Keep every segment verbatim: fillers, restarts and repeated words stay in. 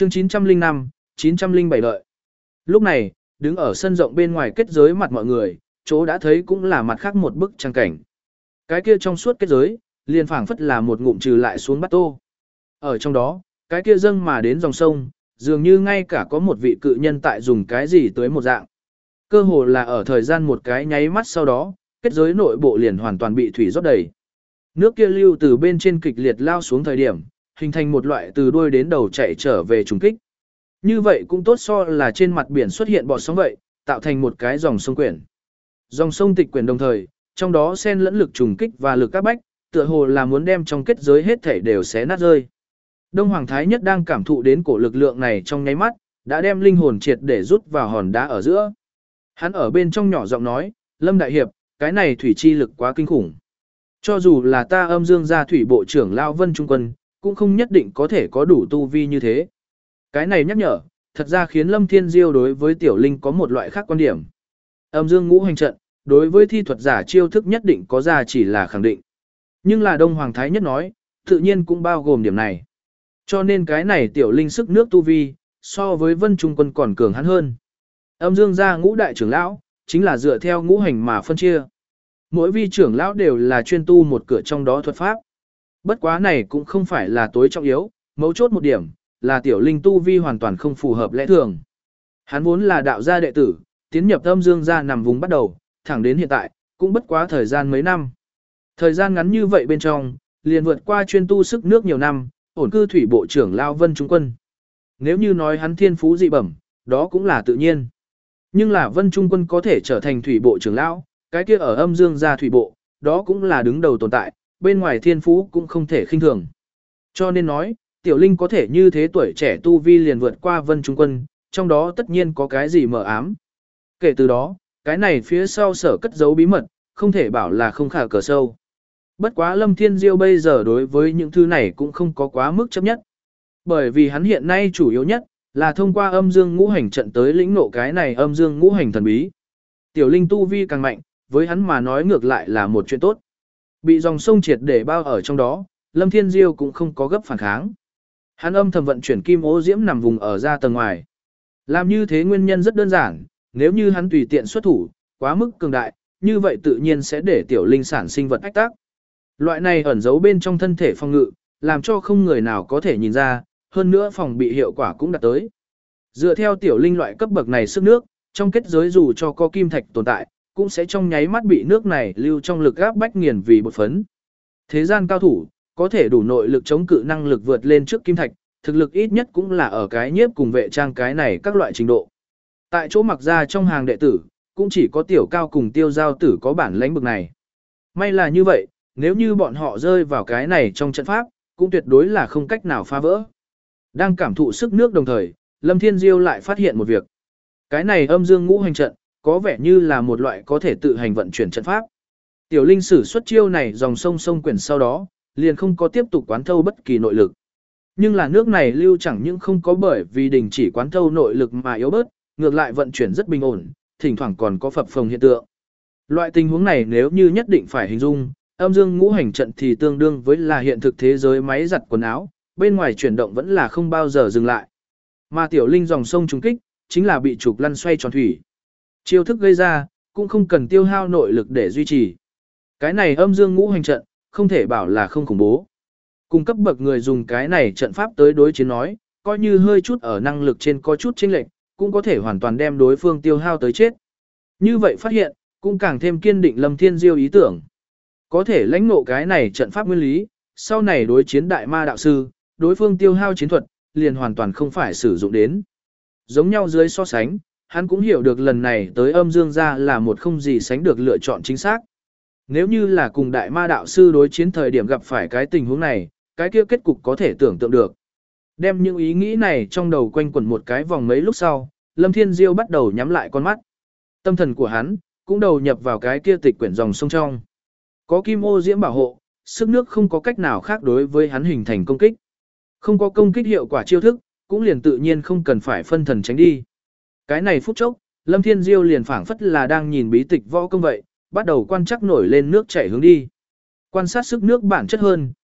Chương chín trăm linh năm, chín trăm linh bảy đợi. Lúc này, đứng ở sân rộng bên ngoài kết giới mặt mọi người, chỗ đã thấy cũng là mặt khác một bức trang cảnh. Cái kia trong suốt kết giới, liền phảng phất là một ngụm trừ lại xuống bát tô. Ở trong đó, cái kia dâng mà đến dòng sông, dường như ngay cả có một vị cự nhân tại dùng cái gì tới một dạng. Cơ hồ là ở thời gian một cái nháy mắt sau đó, kết giới nội bộ liền hoàn toàn bị thủy rót đầy. Nước kia lưu từ bên trên kịch liệt lao xuống thời điểm, hình thành một loại từ đuôi đến đầu chạy trở về trùng kích. Như vậy cũng tốt so là trên mặt biển xuất hiện bọt sóng vậy, tạo thành một cái dòng sông quyển. Dòng sông tịch quyển đồng thời, trong đó xen lẫn lực trùng kích và lực áp bách, tựa hồ là muốn đem trong kết giới hết thảy đều xé nát rơi. Đông Hoàng Thái Nhất đang cảm thụ đến cổ lực lượng này trong nháy mắt, đã đem linh hồn triệt để rút vào hòn đá ở giữa. Hắn ở bên trong nhỏ giọng nói, Lâm Đại Hiệp, cái này thủy chi lực quá kinh khủng. Cho dù là ta âm dương gia thủy bộ trưởng Lao Vân Trung Quân, cũng không nhất định có thể có đủ tu vi như thế. Cái này nhắc nhở, thật ra khiến Lâm Thiên Diêu đối với Tiểu Linh có một loại khác quan điểm. Âm dương ngũ hành trận, đối với thi thuật giả chiêu thức nhất định có ra chỉ là khẳng định. Nhưng là Đông Hoàng Thái Nhất nói, tự nhiên cũng bao gồm điểm này. Cho nên cái này Tiểu Linh sức nước tu vi, so với Vân Trung Quân còn cường hắn hơn. Âm dương gia ngũ đại trưởng lão, chính là dựa theo ngũ hành mà phân chia. Mỗi vi trưởng lão đều là chuyên tu một cửa trong đó thuật pháp. Bất quá này cũng không phải là tối trọng yếu, mấu chốt một điểm, là Tiểu Linh tu vi hoàn toàn không phù hợp lẽ thường. Hắn vốn là đạo gia đệ tử, tiến nhập âm dương gia nằm vùng bắt đầu, thẳng đến hiện tại, cũng bất quá thời gian mấy năm. Thời gian ngắn như vậy bên trong, liền vượt qua chuyên tu sức nước nhiều năm, ổn cư thủy bộ trưởng Lao Vân Trung Quân. Nếu như nói hắn thiên phú dị bẩm, đó cũng là tự nhiên. Nhưng là Vân Trung Quân có thể trở thành thủy bộ trưởng lão, cái kia ở âm dương gia thủy bộ, đó cũng là đứng đầu tồn tại, bên ngoài thiên phú cũng không thể khinh thường. Cho nên nói, Tiểu Linh có thể như thế tuổi trẻ tu vi liền vượt qua Vân Trung Quân, trong đó tất nhiên có cái gì mờ ám. Kể từ đó, cái này phía sau sở cất giấu bí mật, không thể bảo là không khả cờ sâu. Bất quá Lâm Thiên Diêu bây giờ đối với những thứ này cũng không có quá mức chấp nhất. Bởi vì hắn hiện nay chủ yếu nhất, là thông qua âm dương ngũ hành trận tới lĩnh ngộ cái này âm dương ngũ hành thần bí. Tiểu Linh tu vi càng mạnh, với hắn mà nói ngược lại là một chuyện tốt. Bị dòng sông triệt để bao ở trong đó, Lâm Thiên Diêu cũng không có gấp phản kháng. Hắn âm thầm vận chuyển kim ô diễm nằm vùng ở ra tầng ngoài. Làm như thế nguyên nhân rất đơn giản, nếu như hắn tùy tiện xuất thủ, quá mức cường đại, như vậy tự nhiên sẽ để Tiểu Linh sản sinh vật ách tác. Loại này ẩn giấu bên trong thân thể phòng ngự, làm cho không người nào có thể nhìn ra, hơn nữa phòng bị hiệu quả cũng đạt tới. Dựa theo Tiểu Linh loại cấp bậc này sức nước, trong kết giới dù cho có kim thạch tồn tại, cũng sẽ trong nháy mắt bị nước này lưu trong lực áp bách nghiền vì bột phấn. Thế gian cao thủ, có thể đủ nội lực chống cự năng lực vượt lên trước kim thạch, thực lực ít nhất cũng là ở cái nhiếp cùng vệ trang cái này các loại trình độ. Tại chỗ mặc ra trong hàng đệ tử, cũng chỉ có Tiểu Cao cùng Tiêu Giao tử có bản lãnh bực này. May là như vậy, nếu như bọn họ rơi vào cái này trong trận pháp, cũng tuyệt đối là không cách nào phá vỡ. Đang cảm thụ sức nước đồng thời, Lâm Thiên Diêu lại phát hiện một việc. Cái này âm dương ngũ hành trận, có vẻ như là một loại có thể tự hành vận chuyển trận pháp. Tiểu Linh sử xuất chiêu này dòng sông sông quyển sau đó, liền không có tiếp tục quán thâu bất kỳ nội lực. Nhưng là nước này lưu chẳng những không có bởi vì đình chỉ quán thâu nội lực mà yếu bớt, ngược lại vận chuyển rất bình ổn, thỉnh thoảng còn có phập phồng hiện tượng. Loại tình huống này nếu như nhất định phải hình dung, âm dương ngũ hành trận thì tương đương với là hiện thực thế giới máy giặt quần áo, bên ngoài chuyển động vẫn là không bao giờ dừng lại. Mà Tiểu Linh dòng sông trùng kích, chính là bị trục lăn xoay tròn thủy. Chiêu thức gây ra, cũng không cần tiêu hao nội lực để duy trì. Cái này âm dương ngũ hành trận, không thể bảo là không khủng bố. Cung cấp bậc người dùng cái này trận pháp tới đối chiến nói, coi như hơi chút ở năng lực trên có chút chênh lệch, cũng có thể hoàn toàn đem đối phương tiêu hao tới chết. Như vậy phát hiện, cũng càng thêm kiên định Lâm Thiên Diêu ý tưởng. Có thể lãnh ngộ cái này trận pháp nguyên lý, sau này đối chiến đại ma đạo sư, đối phương tiêu hao chiến thuật, liền hoàn toàn không phải sử dụng đến. Giống nhau dưới so sánh, hắn cũng hiểu được lần này tới âm dương gia là một không gì sánh được lựa chọn chính xác. Nếu như là cùng đại ma đạo sư đối chiến thời điểm gặp phải cái tình huống này, cái kia kết cục có thể tưởng tượng được. Đem những ý nghĩ này trong đầu quanh quẩn một cái vòng mấy lúc sau, Lâm Thiên Diêu bắt đầu nhắm lại con mắt. Tâm thần của hắn cũng đầu nhập vào cái kia tịch quyển dòng sông trong. Có kim ô diễm bảo hộ, sức nước không có cách nào khác đối với hắn hình thành công kích. Không có công kích hiệu quả chiêu thức, cũng liền tự nhiên không cần phải phân thần tránh đi. Cái này phút chốc, Lâm Thiên Diêu liền phảng phất là đang nhìn bí tịch võ công vậy, bắt đầu quan trắc nổi lên nước chảy hướng đi. Quan sát sức nước bản chất hơn,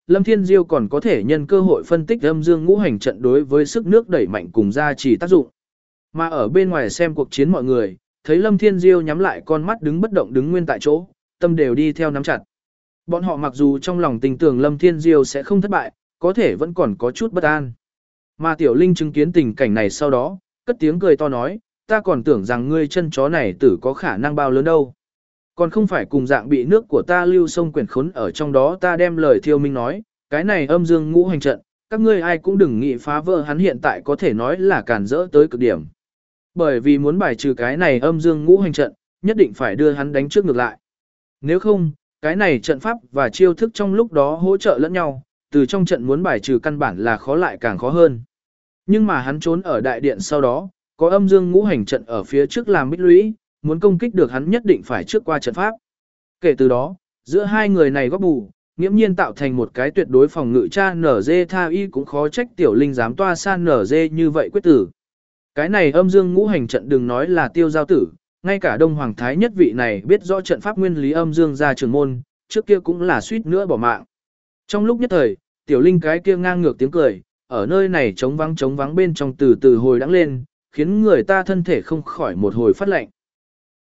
Lâm Thiên Diêu còn có thể nhân cơ hội phân tích âm dương ngũ hành trận đối với sức nước đẩy mạnh cùng gia trì tác dụng. Mà ở bên ngoài xem cuộc chiến mọi người, thấy Lâm Thiên Diêu nhắm lại con mắt đứng bất động đứng nguyên tại chỗ, tâm đều đi theo nắm chặt. Bọn họ mặc dù trong lòng tình tưởng Lâm Thiên Diêu sẽ không thất bại, có thể vẫn còn có chút bất an. Mà Tiểu Linh chứng kiến tình cảnh này sau đó, cất tiếng cười to nói, ta còn tưởng rằng ngươi chân chó này tử có khả năng bao lớn đâu. Còn không phải cùng dạng bị nước của ta lưu sông quyển khốn ở trong đó, ta đem lời thiêu minh nói, cái này âm dương ngũ hành trận, các ngươi ai cũng đừng nghĩ phá vỡ hắn, hiện tại có thể nói là cản rỡ tới cực điểm. Bởi vì muốn bài trừ cái này âm dương ngũ hành trận, nhất định phải đưa hắn đánh trước ngược lại. Nếu không, cái này trận pháp và chiêu thức trong lúc đó hỗ trợ lẫn nhau, từ trong trận muốn bài trừ căn bản là khó lại càng khó hơn. Nhưng mà hắn trốn ở đại điện sau đó, có âm dương ngũ hành trận ở phía trước làm bích lũy, muốn công kích được hắn nhất định phải trước qua trận pháp. Kể từ đó, giữa hai người này góp bù, nghiễm nhiên tạo thành một cái tuyệt đối phòng ngự, cha nở dê tha y cũng khó trách Tiểu Linh dám toa san nở dê như vậy quyết tử. Cái này âm dương ngũ hành trận đừng nói là Tiêu Giao tử, ngay cả Đông Hoàng Thái nhất vị này biết rõ trận pháp nguyên lý âm dương ra trường môn, trước kia cũng là suýt nữa bỏ mạng. Trong lúc nhất thời, Tiểu Linh cái kia ngang ngược tiếng cười, ở nơi này trống vắng trống vắng bên trong từ từ hồi đắng lên, khiến người ta thân thể không khỏi một hồi phát lạnh.